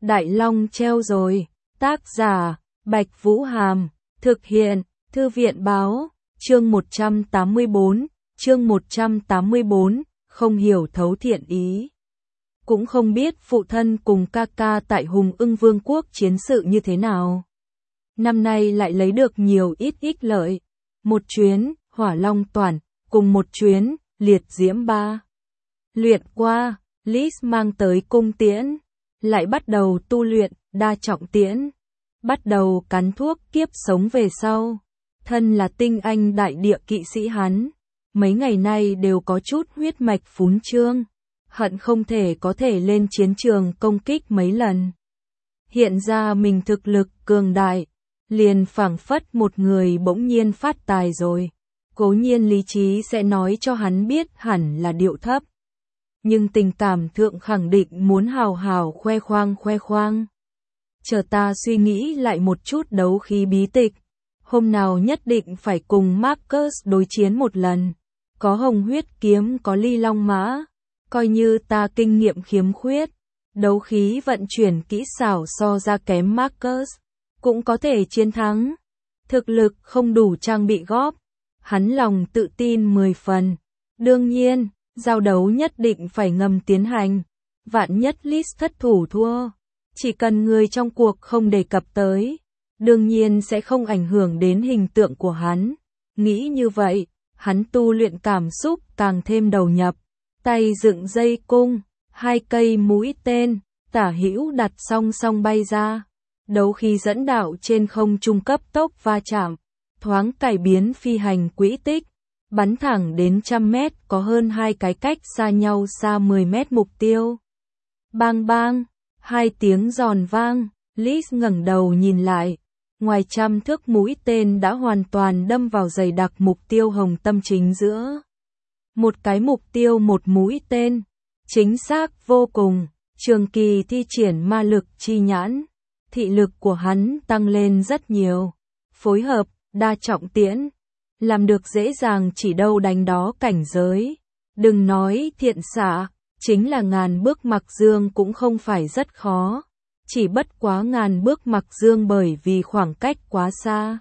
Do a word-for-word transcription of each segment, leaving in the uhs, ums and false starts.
Đại Long treo rồi. Tác giả, Bạch Vũ Hàm. Thực hiện, Thư viện Báo. Chương một trăm tám mươi bốn. Chương một trăm tám mươi bốn. Không hiểu thấu thiện ý. Cũng không biết phụ thân cùng ca ca tại Hùng Ưng Vương quốc chiến sự như thế nào. Năm nay lại lấy được nhiều ít ích lợi. Một chuyến, Hỏa Long Toàn, cùng một chuyến, Liệt Diễm Ba. Luyện qua, Liz mang tới cung tiễn. Lại bắt đầu tu luyện, đa trọng tiễn. Bắt đầu cắn thuốc kiếp sống về sau. Thân là tinh anh đại địa kỵ sĩ hắn. Mấy ngày nay đều có chút huyết mạch phún trương. Hận không thể có thể lên chiến trường công kích mấy lần. Hiện ra mình thực lực cường đại. Liền phảng phất một người bỗng nhiên phát tài rồi. Cố nhiên lý trí sẽ nói cho hắn biết hẳn là điệu thấp. Nhưng tình cảm thượng khẳng định muốn hào hào khoe khoang khoe khoang. Chờ ta suy nghĩ lại một chút đấu khí bí tịch. Hôm nào nhất định phải cùng Marcus đối chiến một lần. Có hồng huyết kiếm có ly long mã. Coi như ta kinh nghiệm khiếm khuyết. Đấu khí vận chuyển kỹ xảo so ra kém Marcus. Cũng có thể chiến thắng. Thực lực không đủ trang bị góp. Hắn lòng tự tin mười phần. Đương nhiên, giao đấu nhất định phải ngầm tiến hành. Vạn nhất Liz thất thủ thua. Chỉ cần người trong cuộc không đề cập tới. Đương nhiên sẽ không ảnh hưởng đến hình tượng của hắn. Nghĩ như vậy, hắn tu luyện cảm xúc càng thêm đầu nhập. Tay dựng dây cung, hai cây mũi tên, tả hữu đặt song song bay ra. Đấu khí dẫn đạo trên không trung cấp tốc va chạm, thoáng cải biến phi hành quỹ tích, bắn thẳng đến trăm mét có hơn hai cái cách xa nhau xa mười mét mục tiêu. Bang bang, hai tiếng giòn vang, Liz ngẩng đầu nhìn lại, ngoài trăm thước mũi tên đã hoàn toàn đâm vào dày đặc mục tiêu hồng tâm chính giữa. Một cái mục tiêu một mũi tên, chính xác vô cùng, trường kỳ thi triển ma lực chi nhãn. Thị lực của hắn tăng lên rất nhiều. Phối hợp, đa trọng tiễn. Làm được dễ dàng chỉ đâu đánh đó cảnh giới. Đừng nói thiện xạ, chính là ngàn bước mặc dương cũng không phải rất khó. Chỉ bất quá ngàn bước mặc dương bởi vì khoảng cách quá xa.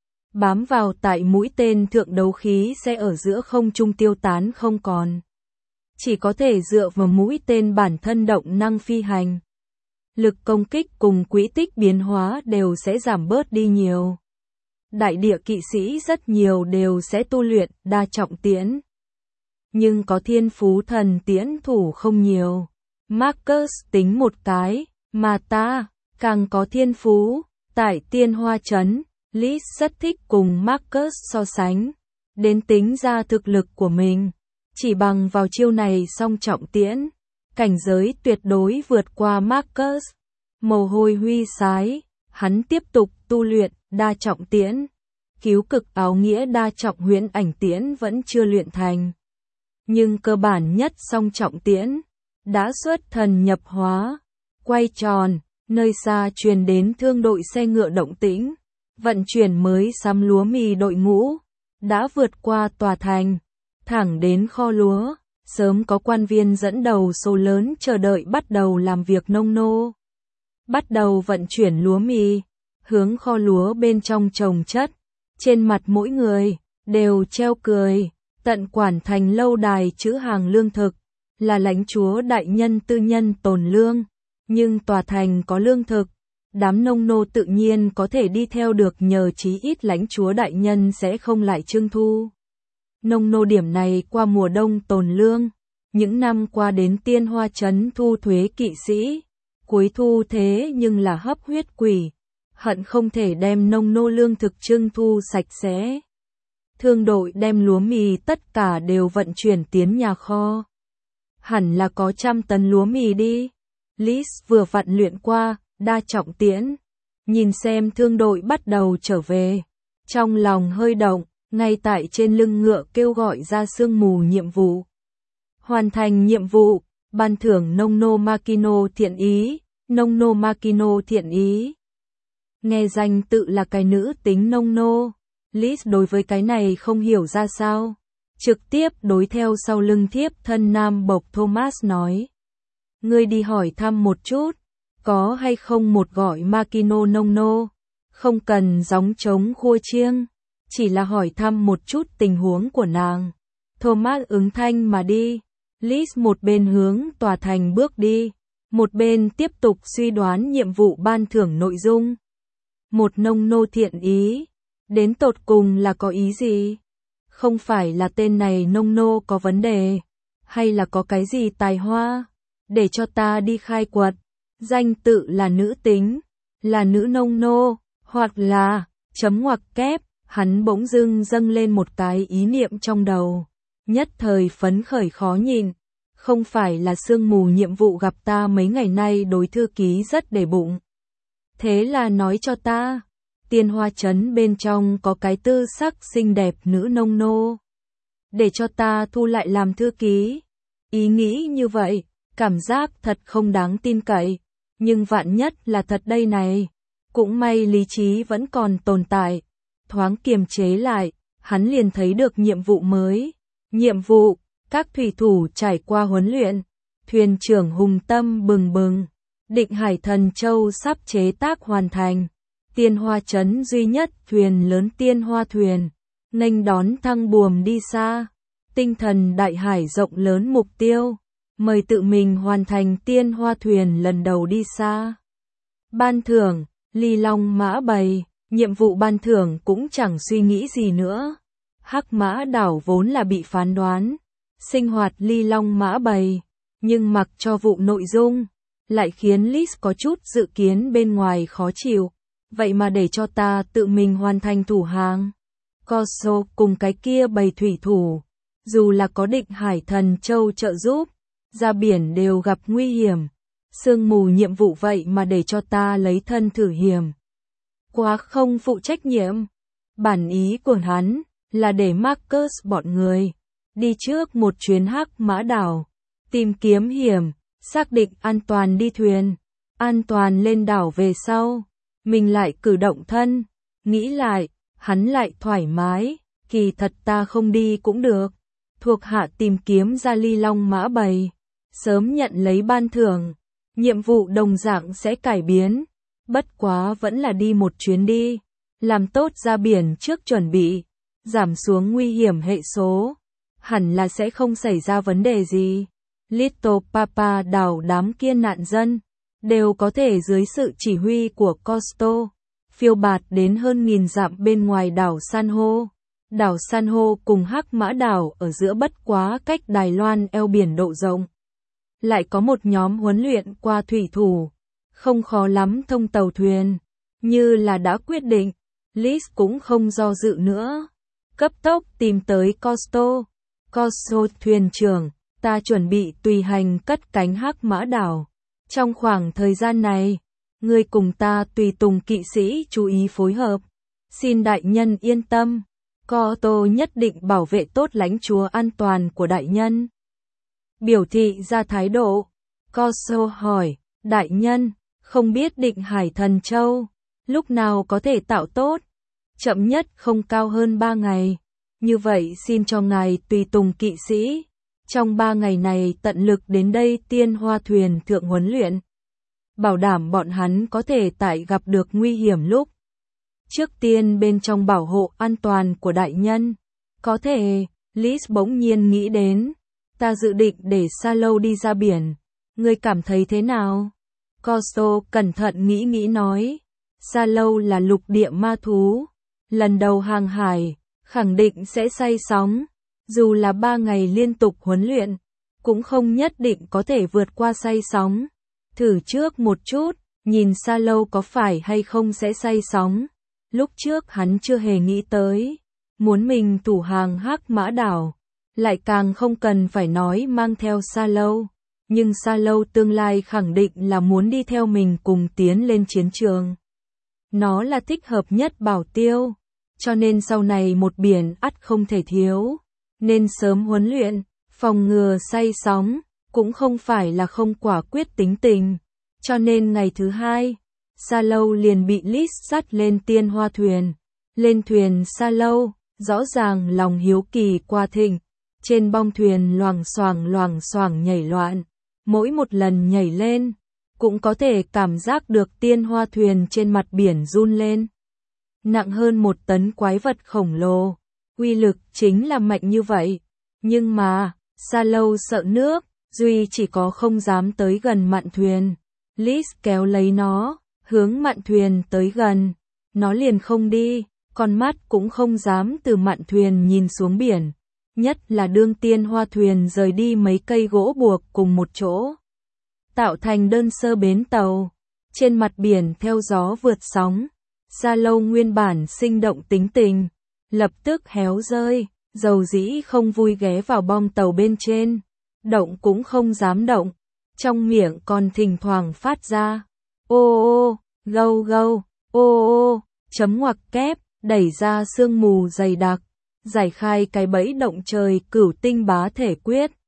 Bám vào tại mũi tên thượng đấu khí sẽ ở giữa không trung tiêu tán không còn. Chỉ có thể dựa vào mũi tên bản thân động năng phi hành. Lực công kích cùng quỹ tích biến hóa đều sẽ giảm bớt đi nhiều. Đại địa kỵ sĩ rất nhiều đều sẽ tu luyện đa trọng tiễn. Nhưng có thiên phú thần tiễn thủ không nhiều. Marcus tính một cái, mà ta, càng có thiên phú. Tại Tiên Hoa Trấn, Liz rất thích cùng Marcus so sánh. Đến tính ra thực lực của mình. Chỉ bằng vào chiêu này song trọng tiễn. Cảnh giới tuyệt đối vượt qua Marcus. Mồ hôi huy sái, hắn tiếp tục tu luyện đa trọng tiễn. Cứu cực áo nghĩa đa trọng huyễn ảnh tiễn vẫn chưa luyện thành. Nhưng cơ bản nhất song trọng tiễn đã xuất thần nhập hóa. Quay tròn, nơi xa truyền đến thương đội xe ngựa động tĩnh. Vận chuyển mới sắm lúa mì đội ngũ đã vượt qua tòa thành, thẳng đến kho lúa. Sớm có quan viên dẫn đầu số lớn chờ đợi bắt đầu làm việc nông nô. Bắt đầu vận chuyển lúa mì, hướng kho lúa bên trong trồng chất. Trên mặt mỗi người, đều treo cười, tận quản thành lâu đài trữ hàng lương thực, là lãnh chúa đại nhân tư nhân tồn lương. Nhưng tòa thành có lương thực, đám nông nô tự nhiên có thể đi theo được nhờ chí ít lãnh chúa đại nhân sẽ không lại trưng thu. Nông nô điểm này qua mùa đông tồn lương, những năm qua đến Tiên Hoa Trấn thu thuế kỵ sĩ, cuối thu thế nhưng là hấp huyết quỷ, hận không thể đem nông nô lương thực trưng thu sạch sẽ. Thương đội đem lúa mì tất cả đều vận chuyển tiến nhà kho. Hẳn là có trăm tấn lúa mì đi. Liz vừa vặn luyện qua, đa trọng tiễn. Nhìn xem thương đội bắt đầu trở về. Trong lòng hơi động. Ngay tại trên lưng ngựa kêu gọi ra sương mù nhiệm vụ. Hoàn thành nhiệm vụ, ban thưởng nông nô Makino thiện ý, nông nô Makino thiện ý. Nghe danh tự là cái nữ tính nông nô. Liz đối với cái này không hiểu ra sao. Trực tiếp đối theo sau lưng thiếp thân nam bộc Thomas nói. Ngươi đi hỏi thăm một chút, có hay không một gọi Makino nông nô, không cần gióng trống khua chiêng, chỉ là hỏi thăm một chút tình huống của nàng. Thomas ứng thanh mà đi, Liz một bên hướng tòa thành bước đi, một bên tiếp tục suy đoán nhiệm vụ ban thưởng nội dung. Một nông nô thiện ý, đến tột cùng là có ý gì? Không phải là tên này nông nô có vấn đề, hay là có cái gì tài hoa, để cho ta đi khai quật, danh tự là nữ tính, là nữ nông nô, hoặc là, chấm ngoặc kép, hắn bỗng dưng dâng lên một cái ý niệm trong đầu, nhất thời phấn khởi khó nhìn, không phải là sương mù nhiệm vụ gặp ta mấy ngày nay đối thư ký rất để bụng. Thế là nói cho ta, Tiên Hoa Trấn bên trong có cái tư sắc xinh đẹp nữ nông nô, để cho ta thu lại làm thư ký. Ý nghĩ như vậy, cảm giác thật không đáng tin cậy, nhưng vạn nhất là thật đây này. Cũng may lý trí vẫn còn tồn tại, thoáng kiềm chế lại, hắn liền thấy được nhiệm vụ mới. Nhiệm vụ, các thủy thủ trải qua huấn luyện, thuyền trưởng hùng tâm bừng bừng, Định Hải Thần Châu sắp chế tác hoàn thành. Tiên Hoa Trấn duy nhất thuyền lớn Tiên Hoa thuyền, nghênh đón thăng buồm đi xa. Tinh thần đại hải rộng lớn mục tiêu, mời tự mình hoàn thành Tiên Hoa thuyền lần đầu đi xa. Ban thưởng, Ly Long Mã Bầy, nhiệm vụ ban thưởng cũng chẳng suy nghĩ gì nữa. Hắc Mã đảo vốn là bị phán đoán, sinh hoạt Ly Long Mã Bầy, nhưng mặc cho vụ nội dung, lại khiến Liz có chút dự kiến bên ngoài khó chịu. Vậy mà để cho ta tự mình hoàn thành thủ hàng. Corso cùng cái kia bầy thủy thủ, dù là có Định Hải Thần Châu trợ giúp, ra biển đều gặp nguy hiểm. Sương mù nhiệm vụ vậy mà để cho ta lấy thân thử hiểm. Quá không phụ trách nhiệm. Bản ý của hắn là để Marcus bọn người đi trước một chuyến Hắc Mã đảo, tìm kiếm hiểm, xác định an toàn đi thuyền, an toàn lên đảo về sau. Mình lại cử động thân, nghĩ lại, hắn lại thoải mái, kỳ thật ta không đi cũng được. Thuộc hạ tìm kiếm ra Ly Long Mã Bầy, sớm nhận lấy ban thưởng, nhiệm vụ đồng dạng sẽ cải biến, bất quá vẫn là đi một chuyến đi, làm tốt ra biển trước chuẩn bị, giảm xuống nguy hiểm hệ số, hẳn là sẽ không xảy ra vấn đề gì. Little Papa đảo đám kia nạn dân, đều có thể dưới sự chỉ huy của Costo, phiêu bạt đến hơn nghìn dặm bên ngoài đảo San hô. Đảo San hô cùng Hắc Mã đảo ở giữa bất quá cách Đài Loan eo biển độ rộng. Lại có một nhóm huấn luyện qua thủy thủ, không khó lắm thông tàu thuyền, như là đã quyết định, Liz cũng không do dự nữa. Cấp tốc tìm tới Costo. Costo thuyền trưởng, ta chuẩn bị tùy hành cất cánh Hắc Mã đảo. Trong khoảng thời gian này, ngươi cùng ta tùy tùng kỵ sĩ chú ý phối hợp. Xin đại nhân yên tâm, Costo nhất định bảo vệ tốt lãnh chúa an toàn của đại nhân. Biểu thị ra thái độ, Costo hỏi, đại nhân, không biết Định Hải Thần Châu, lúc nào có thể tạo tốt, chậm nhất không cao hơn ba ngày. Như vậy xin cho ngài tùy tùng kỵ sĩ. Trong ba ngày này tận lực đến đây Tiên Hoa thuyền thượng huấn luyện, bảo đảm bọn hắn có thể tại gặp được nguy hiểm lúc trước tiên bên trong bảo hộ an toàn của đại nhân. Có thể, Liz bỗng nhiên nghĩ đến, ta dự định để Sa Lâu đi ra biển, ngươi cảm thấy thế nào? Costo cẩn thận nghĩ nghĩ nói, Sa Lâu là lục địa ma thú, lần đầu hàng hải, khẳng định sẽ say sóng. Dù là ba ngày liên tục huấn luyện, cũng không nhất định có thể vượt qua say sóng. Thử trước một chút, nhìn Sa Lâu có phải hay không sẽ say sóng. Lúc trước hắn chưa hề nghĩ tới, muốn mình thủ hàng Hắc Mã đảo, lại càng không cần phải nói mang theo Sa Lâu. Nhưng Sa Lâu tương lai khẳng định là muốn đi theo mình cùng tiến lên chiến trường. Nó là thích hợp nhất bảo tiêu, cho nên sau này một biển ắt không thể thiếu. Nên sớm huấn luyện, phòng ngừa say sóng, cũng không phải là không quả quyết tính tình. Cho nên ngày thứ hai, Sa Lâu liền bị Liz dắt lên Tiên Hoa thuyền. Lên thuyền Sa Lâu, rõ ràng lòng hiếu kỳ qua thịnh. Trên bong thuyền loằng xoàng loằng xoàng nhảy loạn. Mỗi một lần nhảy lên, cũng có thể cảm giác được tiên hoa thuyền trên mặt biển run lên. Nặng hơn một tấn quái vật khổng lồ, uy lực chính là mạnh như vậy. Nhưng mà, Sa Lâu sợ nước, duy chỉ có không dám tới gần mạn thuyền. Liz kéo lấy nó, hướng mạn thuyền tới gần. Nó liền không đi, con mắt cũng không dám từ mạn thuyền nhìn xuống biển. Nhất là đương tiên hoa thuyền rời đi mấy cây gỗ buộc cùng một chỗ, tạo thành đơn sơ bến tàu. Trên mặt biển theo gió vượt sóng, Sa Lâu nguyên bản sinh động tính tình, lập tức héo rơi, dầu dĩ không vui ghé vào bong tàu bên trên, động cũng không dám động, trong miệng còn thỉnh thoảng phát ra ô ô, gâu gâu, ô ô, chấm ngoặc kép, đẩy ra sương mù dày đặc, giải khai cái bẫy động trời cửu tinh bá thể quyết.